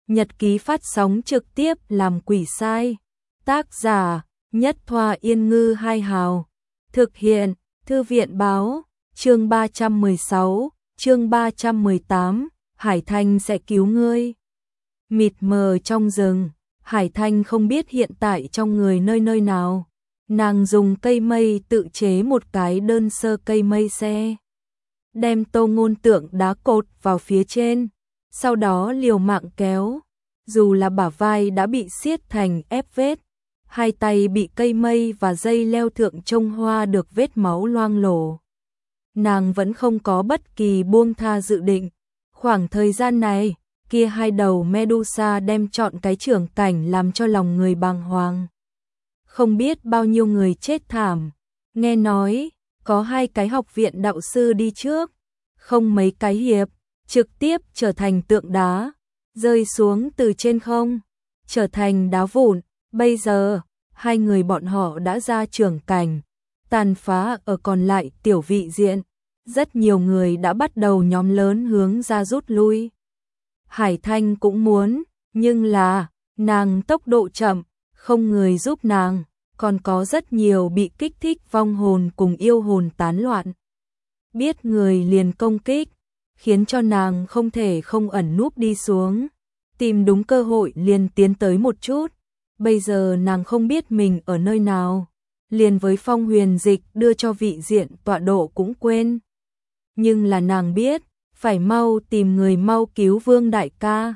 nhật ký phát sóng trực tiếp làm quỷ sai. Tác giả Nhất Thoa Yên Ngư Hai Hào. Thực hiện Thư viện Báo. Chương 316, chương 318, Hải Thanh sẽ cứu ngươi. Mịt mờ trong rừng, Hải Thanh không biết hiện tại trong người nơi nào. Nàng dùng cây mây tự chế một cái đơn sơ cây mây xe, đem Tô Ngôn Tượng đá cột vào phía trên, sau đó liều mạng kéo. Dù là bả vai đã bị siết thành ép vết, hai tay bị cây mây và dây leo thượng trông hoa được vết máu loang lổ. Nàng vẫn không có bất kỳ buông tha dự định. Khoảng thời gian này, kia hai đầu Medusa đem trọn cái trưởng cảnh làm cho lòng người bàng hoàng. Không biết bao nhiêu người chết thảm. Nghe nói, có 2 cái học viện đạo sư đi trước, không mấy cái hiệp, trực tiếp trở thành tượng đá, rơi xuống từ trên không, trở thành đá vụn. Bây giờ, 2 người bọn họ đã ra trưởng cảnh, tàn phá ở còn lại tiểu vị diện. Rất nhiều người đã bắt đầu nhóm lớn hướng ra rút lui. Hải Thanh cũng muốn, nhưng là, nàng tốc độ chậm, không người giúp nàng, còn có rất nhiều bị kích thích vong hồn cùng yêu hồn tán loạn. Biết người liền công kích, khiến cho nàng không thể không ẩn núp đi xuống, tìm đúng cơ hội liền tiến tới một chút. Bây giờ nàng không biết mình ở nơi nào, liền với phong huyền dịch đưa cho vị diện tọa độ cũng quên. Nhưng là nàng biết, phải mau tìm người mau cứu Vương đại ca.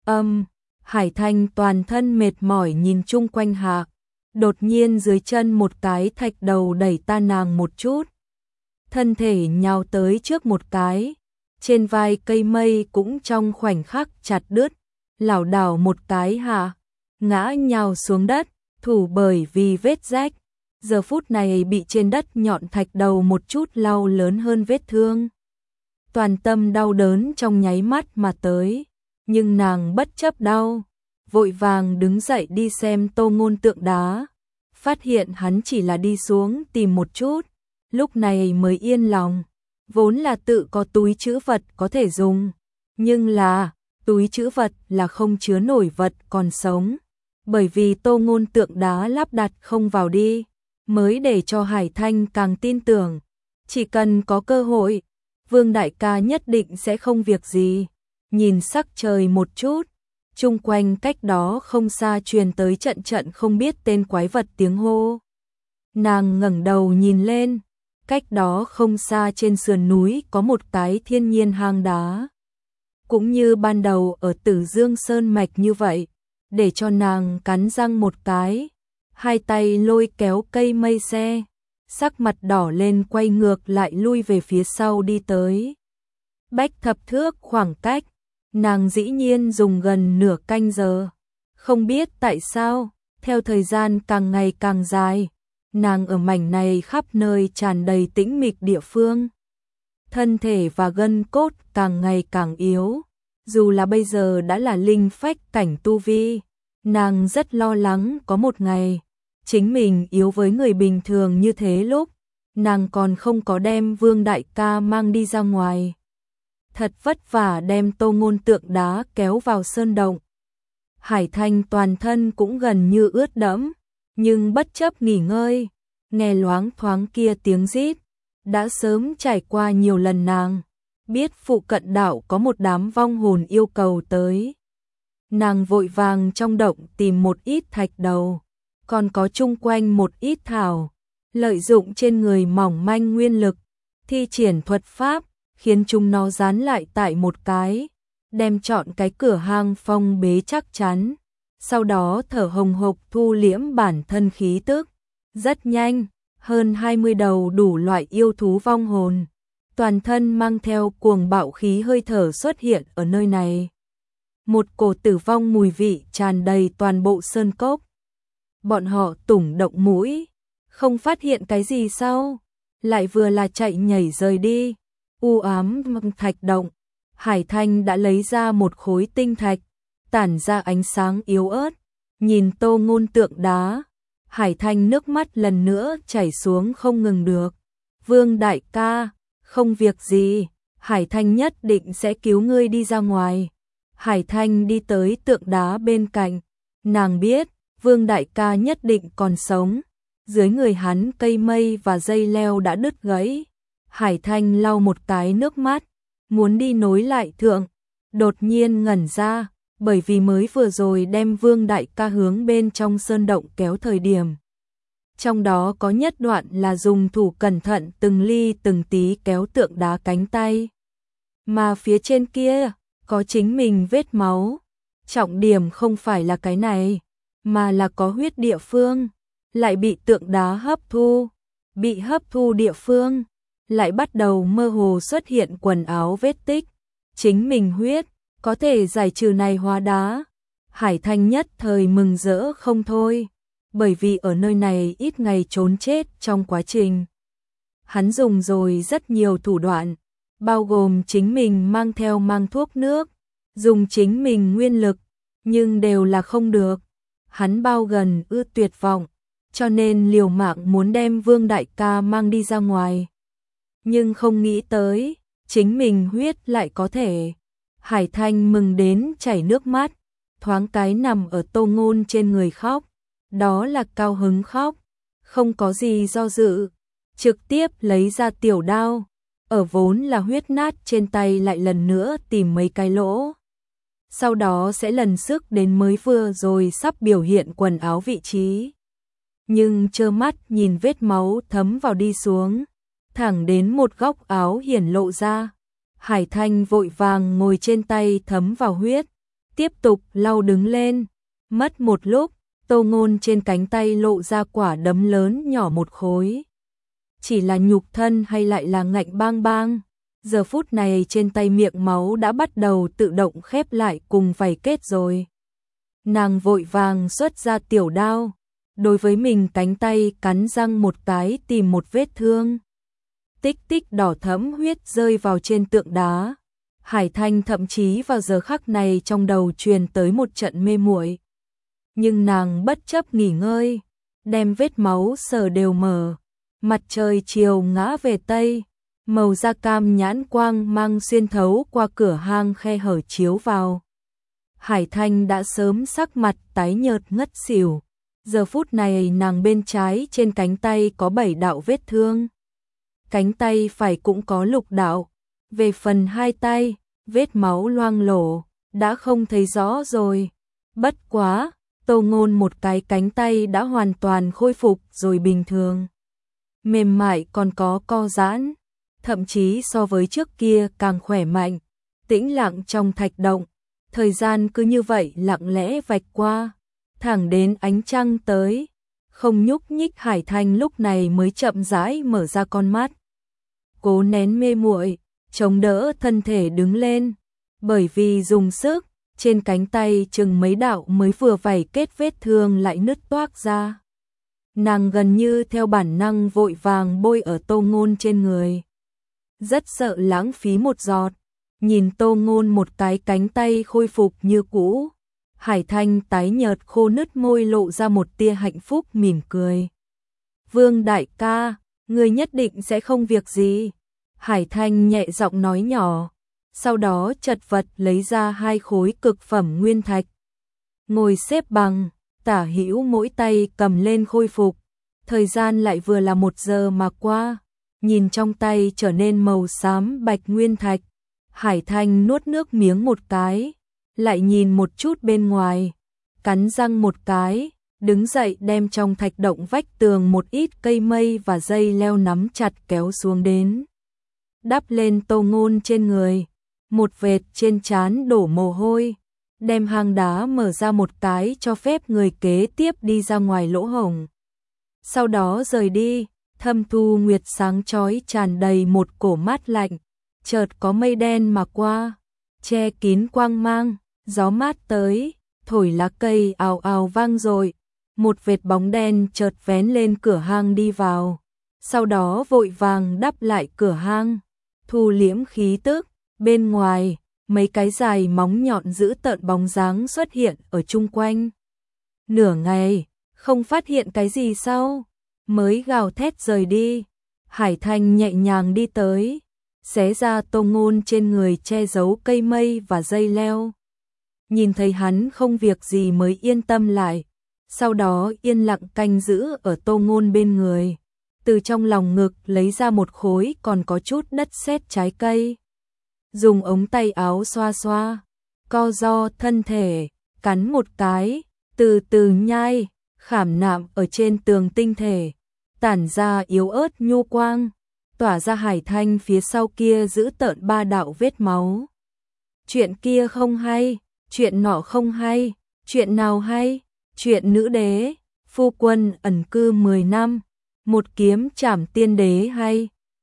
Hải Thanh toàn thân mệt mỏi nhìn chung quanh hạ, đột nhiên dưới chân một cái thạch đầu đẩy ta nàng một chút. Thân thể nhào tới trước một cái, trên vai cây mây cũng trong khoảnh khắc chặt đứt, lảo đảo một cái hạ, ngã nhào xuống đất, thủ bởi vì vết rách. Giờ phút này bị trên đất nhọn thạch đầu một chút lau lớn hơn vết thương. Toàn tâm đau đớn trong nháy mắt mà tới, nhưng nàng bất chấp đau, vội vàng đứng dậy đi xem Tô Ngôn Tượng đá, phát hiện hắn chỉ là đi xuống tìm một chút, lúc này mới yên lòng. Vốn là tự có túi trữ vật có thể dùng, nhưng là túi trữ vật là không chứa nổi vật còn sống, bởi vì Tô Ngôn Tượng đá lắp đặt không vào đi, mới để cho Hải Thanh càng tin tưởng, chỉ cần có cơ hội, Vương đại ca nhất định sẽ không việc gì. Nhìn sắc trời một chút, chung quanh cách đó không xa truyền tới trận không biết tên quái vật tiếng hô. Nàng ngẩng đầu nhìn lên, cách đó không xa trên sườn núi có một cái thiên nhiên hang đá. Cũng như ban đầu ở Tử Dương Sơn Mạch như vậy, để cho nàng cắn răng một cái, hai tay lôi kéo cây mây xe, sắc mặt đỏ lên quay ngược lại lui về phía sau đi tới. Bách thập thước khoảng cách, nàng dĩ nhiên dùng gần nửa canh giờ. Không biết tại sao, theo thời gian càng ngày càng dài, nàng ở mảnh này khắp nơi tràn đầy tĩnh mịch địa phương. Thân thể và gân cốt càng ngày càng yếu, dù là bây giờ đã là linh phách cảnh tu vi, nàng rất lo lắng có một ngày chính mình yếu với người bình thường như thế lúc, nàng còn không có đem Vương đại ca mang đi ra ngoài. Thật vất vả đem Tô Ngôn Tượng đá kéo vào sơn động. Hải Thanh toàn thân cũng gần như ướt đẫm, nhưng bất chấp nghỉ ngơi, nghe loáng thoáng kia tiếng rít, đã sớm trải qua nhiều lần nàng, biết phụ cận đảo có một đám vong hồn yêu cầu tới. Nàng vội vàng trong động tìm một ít thạch đầu, còn có chung quanh một ít thảo, lợi dụng trên người mỏng manh nguyên lực, thi triển thuật pháp, khiến chúng nó dán lại tại một cái, đem trọn cái cửa hang phong bế chắc chắn, sau đó thở hồng hộc thu liễm bản thân khí tức. Rất nhanh, hơn 20 đầu đủ loại yêu thú vong hồn, toàn thân mang theo cuồng bạo khí hơi thở xuất hiện ở nơi này. Một cổ tử vong mùi vị tràn đầy toàn bộ sơn cốc. Bọn họ tủng động mũi, không phát hiện cái gì sau, lại vừa là chạy nhảy rời đi. U ám thạch động, Hải Thanh đã lấy ra một khối tinh thạch, tản ra ánh sáng yếu ớt, nhìn Tô Ngôn Tượng đá, Hải Thanh nước mắt lần nữa chảy xuống không ngừng được. Vương đại ca, không việc gì, Hải Thanh nhất định sẽ cứu ngươi đi ra ngoài. Hải Thanh đi tới tượng đá bên cạnh, nàng biết, Vương đại ca nhất định còn sống. Dưới người hắn cây mây và dây leo đã đứt gãy. Hải Thanh lau một cái nước mắt, muốn đi nối lại thượng, đột nhiên ngẩn ra, bởi vì mới vừa rồi đem Vương đại ca hướng bên trong sơn động kéo thời điểm. Trong đó có nhất đoạn là dùng thủ cẩn thận từng ly từng tí kéo tượng đá cánh tay. Mà phía trên kia, có chính mình vết máu. Trọng điểm không phải là cái này, mà là có huyết địa phương, lại bị tượng đá hấp thu. Bị hấp thu địa phương, lại bắt đầu mơ hồ xuất hiện quần áo vết tích. Chính mình huyết, có thể giải trừ này hóa đá. Hải Thanh nhất thời mừng rỡ không thôi, bởi vì ở nơi này ít ngày trốn chết trong quá trình. Hắn dùng rồi rất nhiều thủ đoạn, bao gồm chính mình mang thuốc nước, dùng chính mình nguyên lực, nhưng đều là không được. Hắn bao gần tuyệt vọng, cho nên liều mạng muốn đem Vương đại ca mang đi ra ngoài. Nhưng không nghĩ tới, chính mình huyết lại có thể. Hải Thanh mừng đến chảy nước mắt, thoáng cái nằm ở Tô Ngôn trên người khóc. Đó là cao hứng khóc, không có gì do dự, trực tiếp lấy ra tiểu đao, ở vốn là huyết nát trên tay lại lần nữa tìm mấy cái lỗ. Sau đó sẽ lần sức đến mới vừa rồi sắp biểu hiện quần áo vị trí. Nhưng trơ mắt nhìn vết máu thấm vào đi xuống, thẳng đến một góc áo hiển lộ ra. Hải Thanh vội vàng ngồi trên tay thấm vào huyết, tiếp tục lau đứng lên. Mất một lúc, Tô Ngôn trên cánh tay lộ ra quả đấm lớn nhỏ một khối. Chỉ là nhục thân hay lại là ngạnh bang bang. Giờ phút này trên tay miệng máu đã bắt đầu tự động khép lại cùng vảy kết rồi. Nàng vội vàng xuất ra tiểu đao, đối với mình cánh tay cắn răng một cái tìm một vết thương. Tích tích đỏ thẫm huyết rơi vào trên tượng đá. Hải Thanh thậm chí vào giờ khắc này trong đầu truyền tới một trận mê muội. Nhưng nàng bất chấp nghỉ ngơi, đem vết máu sờ đều mở. Mặt trời chiều ngã về tây, màu da cam nhãn quang mang xuyên thấu qua cửa hang khe hở chiếu vào. Hải Thanh đã sớm sắc mặt tái nhợt ngất xỉu. Giờ phút này nàng bên trái trên cánh tay có 7 đạo vết thương. Cánh tay phải cũng có lục đạo. Về phần hai tay, vết máu loang lổ, đã không thấy rõ rồi. Bất quá, Tô Ngôn một cái cánh tay đã hoàn toàn khôi phục rồi bình thường. Mềm mại còn có co giãn, thậm chí so với trước kia càng khỏe mạnh. Tĩnh lặng trong thạch động, thời gian cứ như vậy lặng lẽ vạch qua, thẳng đến ánh trăng tới. Không nhúc nhích Hải Thanh lúc này mới chậm rãi mở ra con mắt. Cố nén mê muội, chống đỡ thân thể đứng lên, bởi vì dùng sức, trên cánh tay chừng mấy đạo mới vừa vảy kết vết thương lại nứt toác ra. Nàng gần như theo bản năng vội vàng bôi ở Tô Ngôn trên người. Rất sợ lãng phí một giọt, nhìn Tô Ngôn một cái cánh tay khôi phục như cũ. Hải Thanh tái nhợt khô nứt môi lộ ra một tia hạnh phúc mỉm cười. Vương đại ca, người nhất định sẽ không việc gì. Hải Thanh nhẹ giọng nói nhỏ, sau đó chật vật lấy ra 2 khối cực phẩm nguyên thạch. Ngồi xếp bằng, tả hữu mỗi tay cầm lên khôi phục. Thời gian lại vừa là 1 giờ mà qua, nhìn trong tay trở nên màu xám bạch nguyên thạch. Hải Thanh nuốt nước miếng một cái, lại nhìn một chút bên ngoài, cắn răng một cái, đứng dậy đem trong thạch động vách tường một ít cây mây và dây leo nắm chặt kéo xuống đến. Đắp lên Tô Ngôn trên người, một vệt trên trán đổ mồ hôi, đem hang đá mở ra một cái cho phép người kế tiếp đi ra ngoài lỗ hổng. Sau đó rời đi, thâm thu nguyệt sáng chói tràn đầy một cổ mát lạnh, chợt có mây đen mà qua, che kín quang mang, gió mát tới, thổi lá cây ào ào vang dội, một vệt bóng đen chợt vén lên cửa hang đi vào, sau đó vội vàng đắp lại cửa hang, thu liễm khí tức. Bên ngoài, mấy cái dài móng nhọn giữ tợn bóng dáng xuất hiện ở chung quanh. Nửa ngày, không phát hiện cái gì sau, mới gào thét rời đi. Hải Thanh nhẹ nhàng đi tới, xé ra Tô Ngôn trên người che giấu cây mây và dây leo. nhìn thấy hắn không việc gì mới yên tâm lại, sau đó yên lặng canh giữ ở Tô Ngôn bên người, từ trong lòng ngực lấy ra một khối còn có chút đất sét trái cây, dùng ống tay áo xoa xoa, co ro thân thể, cắn một cái, từ từ nhai, khảm nạm ở trên tường tinh thể, tản ra yếu ớt nhu quang, tỏa ra Hải Thanh phía sau kia giữ tợn ba đạo vết máu. Chuyện kia không hay, chuyện nọ không hay, chuyện nào hay, chuyện nữ đế, phu quân ẩn cư 10 năm, một kiếm trảm tiên đế hay.